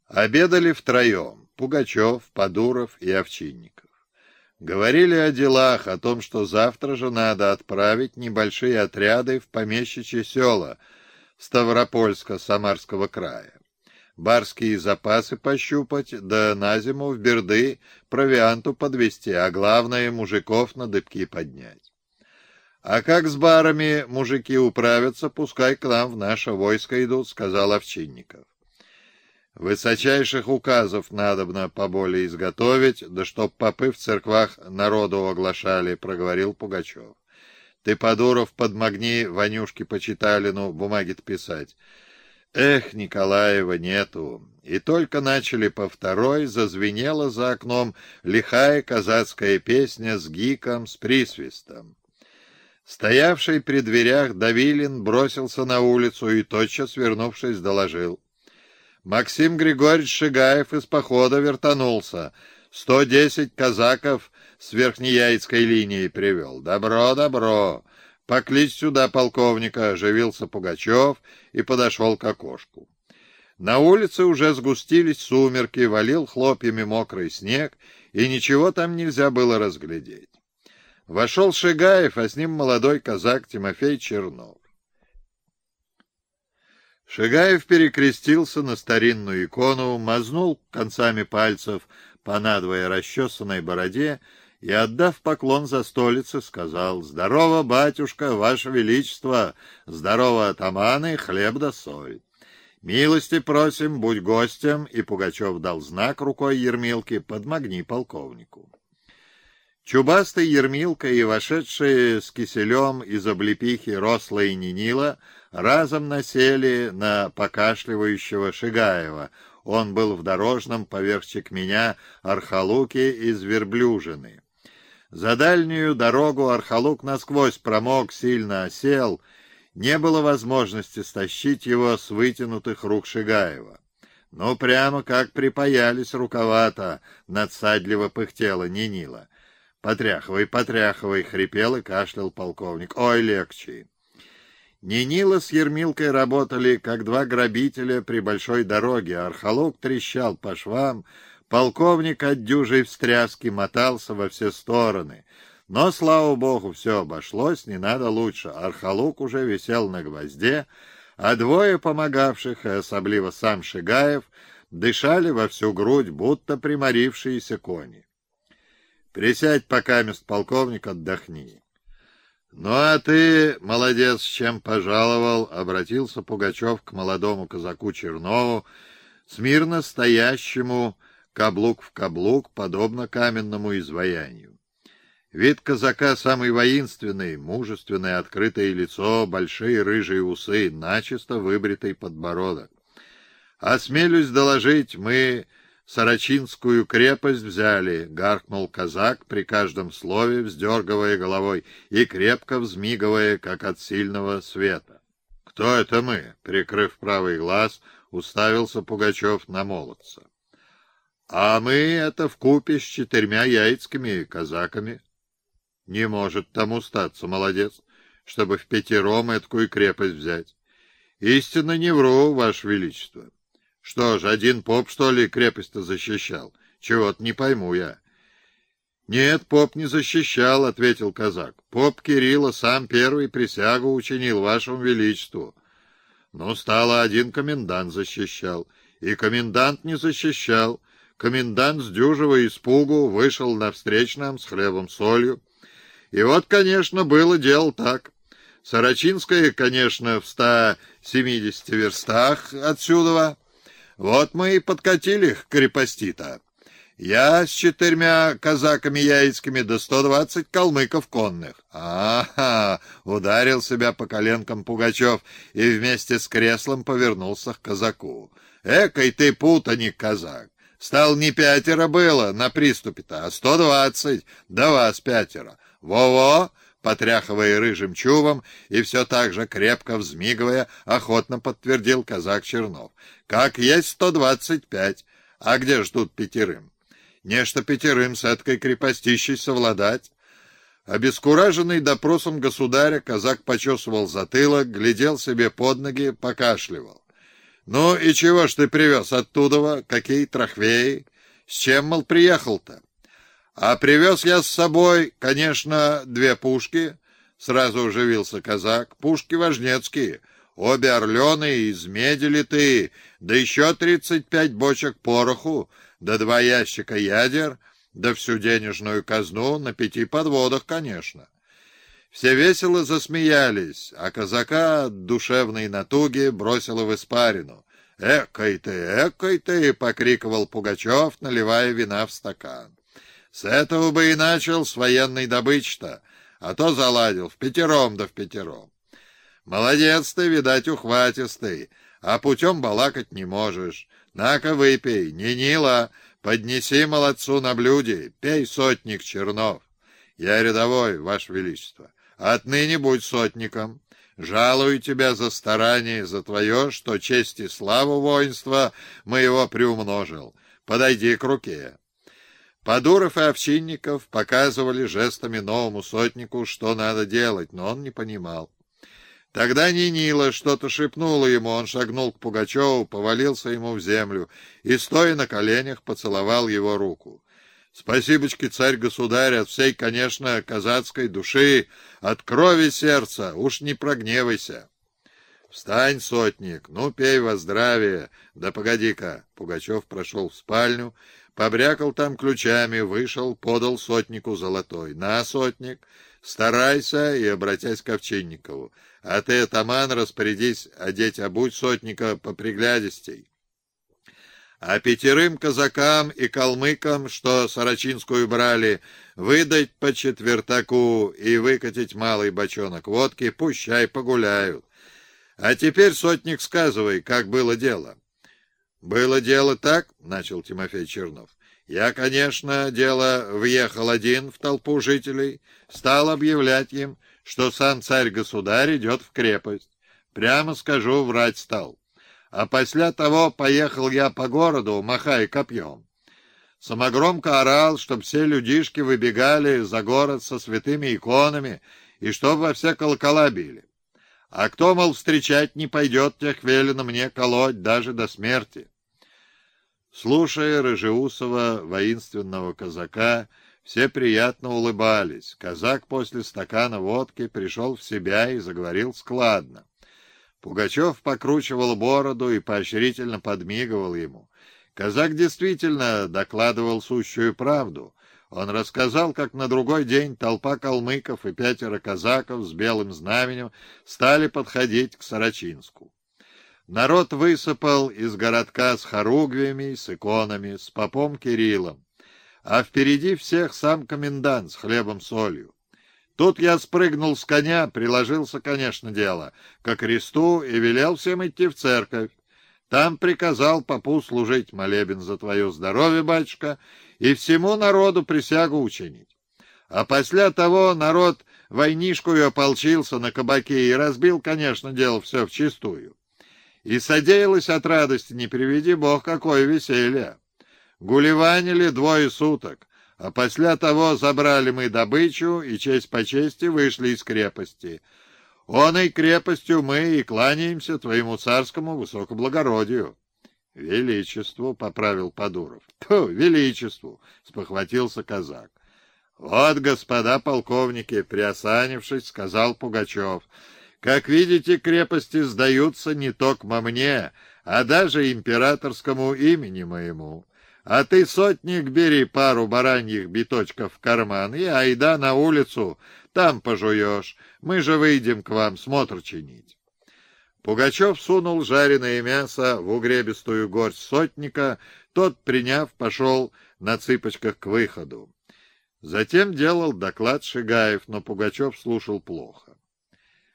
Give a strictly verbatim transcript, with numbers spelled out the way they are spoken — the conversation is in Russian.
Обедали втроем — Пугачев, Подуров и Овчинников. Говорили о делах, о том, что завтра же надо отправить небольшие отряды в помещичьи села Ставропольска-Самарского края. Барские запасы пощупать, да на зиму в Берды провианту подвести, а главное — мужиков на дыбки поднять. «А как с барами мужики управятся, пускай к нам в наше войско идут», — сказал Овчинников. «Высочайших указов надобно поболее изготовить, да чтоб попы в церквах народу оглашали», — проговорил Пугачев. «Ты, Подуров, подмогни Ванюшке Почиталину бумаги-то писать». Эх, Николаева нету. И только начали по второй, зазвенела за окном лихая казацкая песня с гиком, с присвистом. Стоявший при дверях Давилин бросился на улицу и, тотчас вернувшись, доложил: «Максим Григорьевич Шигаев из похода вертанулся. Сто десять казаков с верхнеяицкой линии привел. Добро, добро. Покличь сюда полковника», — оживился Пугачев и подошел к окошку. На улице уже сгустились сумерки, валил хлопьями мокрый снег, и ничего там нельзя было разглядеть. Вошел Шигаев, а с ним молодой казак Тимофей Чернов. Шигаев перекрестился на старинную икону, мазнул концами пальцев по надвое расчесанной бороде и, отдав поклон за столицы, сказал: «Здорово, батюшка, ваше величество! Здорово, атаманы, хлеб да соль! Милости просим, будь гостем!» И Пугачев дал знак рукой Ермилке: «Подмогни полковнику». Чубастый Ермилка и вошедшие с киселем из облепихи рослая Нинила разом насели на покашливающего Шигаева. Он был в дорожном поверх чекменя архалуке из верблюжины. За дальнюю дорогу архалук насквозь промок, сильно осел. Не было возможности стащить его с вытянутых рук Шигаева. Ну, прямо как припаялись рукава-то, надсадливо пыхтела Нинила. «Потряхивай, потряхивай!» — хрипел и кашлял полковник. «Ой, легче!» Нинила с Ермилкой работали, как два грабителя при большой дороге. Архалук трещал по швам, полковник от дюжей встряски мотался во все стороны. Но, слава богу, все обошлось, не надо лучше. Архалук уже висел на гвозде, а двое помогавших, и особливо сам Шигаев, дышали во всю грудь, будто приморившиеся кони. «Присядь, покамест, полковник, отдохни». «Ну, а ты, молодец, с чем пожаловал?» — обратился Пугачев к молодому казаку Чернову, смирно стоящему каблук в каблук, подобно каменному изваянию. Вид казака самый воинственный, мужественное открытое лицо, большие рыжие усы, начисто выбритый подбородок. «Осмелюсь доложить, мы Сарачинскую крепость взяли», — гаркнул казак при каждом слове, вздергивая головой и крепко взмигивая, как от сильного света. «Кто это мы?» — прикрыв правый глаз, уставился Пугачев на молодца. «А мы это вкупе с четырьмя яицкими казаками». «Не может тому статься, молодец, чтобы в пятером эткую крепость взять. Истинно не вру, ваше величество». «Что ж, один поп, что ли, крепость-то защищал? Чего-то не пойму я». «Нет, поп не защищал», — ответил казак. «Поп Кирилла сам первый присягу учинил вашему величеству». «Ну, стало, один комендант защищал. И комендант не защищал. Комендант с дюжего испугу вышел навстречу нам с хлебом-солью. И вот, конечно, было дело так. Сарачинская, конечно, в ста семидесяти верстах отсюда. Вот мы и подкатили к крепости-то. Я с четырьмя казаками яицкими до сто двадцать калмыков конных. А-ха! Ударил себя по коленкам Пугачев и вместе с креслом повернулся к казаку. Экой ты путаник, казак! Стал не пятеро было на приступе-то, а сто двадцать, да вас пятеро. Во-во! Потряхивая рыжим чубом и все так же крепко взмигивая, охотно подтвердил казак Чернов. «Как есть сто двадцать пять. А где ж тут пятерым? Нечто пятерым с эткой крепостищей совладать». Обескураженный допросом государя, казак почесывал затылок, глядел себе под ноги, покашливал. Ну и чего ж ты привез оттуда? Какие трахвеи? С чем, мол, приехал-то? А привез я с собой, конечно, две пушки. Сразу оживился казак. Пушки важнецкие, обе орленые, из меди литые, да еще тридцать пять бочек пороху, да два ящика ядер, да всю денежную казну на пяти подводах, конечно. Все весело засмеялись, а казака от душевной натуги бросило в испарину. «Экой ты, экой ты!» — покриковал Пугачев, наливая вина в стакан. «С этого бы и начал с военной добычи-то, а то заладил в пятером да в пятером. Молодец ты, видать, ухватистый, а путем балакать не можешь. На-ка выпей, не Нила, поднеси молодцу на блюде, пей, сотник Чернов. Я рядовой, ваше величество. Отныне будь сотником. Жалую тебя за старание, за твое, что честь и славу воинства моего приумножил. Подойди к руке». Подуров и Овчинников показывали жестами новому сотнику, что надо делать, но он не понимал. Тогда Нинила что-то шепнула ему, он шагнул к Пугачеву, повалился ему в землю и, стоя на коленях, поцеловал его руку. «Спасибочки, царь-государь, от всей, конечно, казацкой души, от крови сердца, уж не прогневайся». «Встань, сотник, ну пей во здравие». «Да погоди-ка». Пугачев прошел в спальню, побрякал там ключами, вышел, подал сотнику золотой. «На, сотник, старайся», и, обратясь к Овчинникову, «а ты, атаман, распорядись одеть обуть сотника поприглядистей. А пятерым казакам и калмыкам, что Сарачинскую брали, выдать по четвертаку и выкатить малый бочонок водки, пущай погуляют. А теперь, сотник, сказывай, как было дело». «Было дело так, — начал Тимофей Чернов, — я, конечно, дело въехал один в толпу жителей, стал объявлять им, что сам царь-государь идет в крепость. Прямо скажу, врать стал. А после того поехал я по городу, махая копьем. Самогромко орал, чтоб все людишки выбегали за город со святыми иконами и чтоб во все колокола били. А кто, мол, встречать не пойдет, тех велено мне колоть даже до смерти». Слушая рыжеусого воинственного казака, все приятно улыбались. Казак после стакана водки пришел в себя и заговорил складно. Пугачев покручивал бороду и поощрительно подмигивал ему. Казак действительно докладывал сущую правду. Он рассказал, как на другой день толпа калмыков и пятеро казаков с белым знаменем стали подходить к Сарачинску. Народ высыпал из городка с хоругвями, с иконами, с попом Кириллом, а впереди всех сам комендант с хлебом-солью. Тут я спрыгнул с коня, приложился, конечно, дело, ко кресту и велел всем идти в церковь. Там приказал попу служить молебен за твое здоровье, батюшка, и всему народу присягу учинить. А после того народ войнишкою ополчился на кабаке и разбил, конечно, дело все вчистую. И содеялось от радости, не приведи бог, какое веселье. Гулеванили двое суток, а после того забрали мы добычу и честь по чести вышли из крепости. Оной крепостью мы и кланяемся твоему царскому высокоблагородию». «Величеству», — поправил Подуров. «Тьфу, величеству», — спохватился казак. «Вот, господа полковники», — приосанившись, сказал Пугачев, — «как видите, крепости сдаются не только мне, а даже императорскому имени моему. А ты, сотник, бери пару бараньих биточков в карман и айда на улицу, там пожуешь. Мы же выйдем к вам смотр чинить». Пугачев сунул жареное мясо в угребистую горсть сотника, тот, приняв, пошел на цыпочках к выходу. Затем делал доклад Шигаев, но Пугачев слушал плохо.